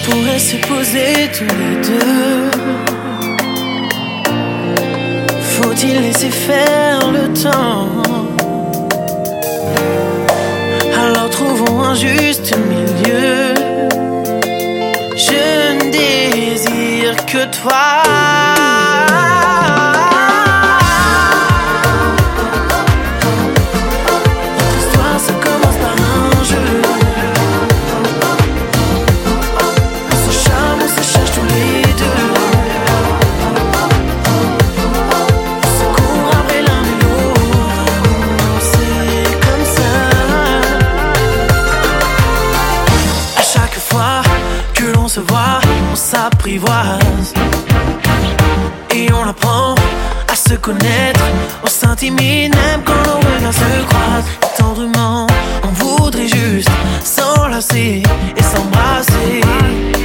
pourrait se poser tous les deux. Faut-il laisser faire le temps? Alors trouvons un juste milieu. Je ne désire que toi. On s'apprivoise et on apprend à se connaître. On s'intimide même quand nos regards se croisent. Tendrement, on voudrait juste s'enlacer et s'embrasser.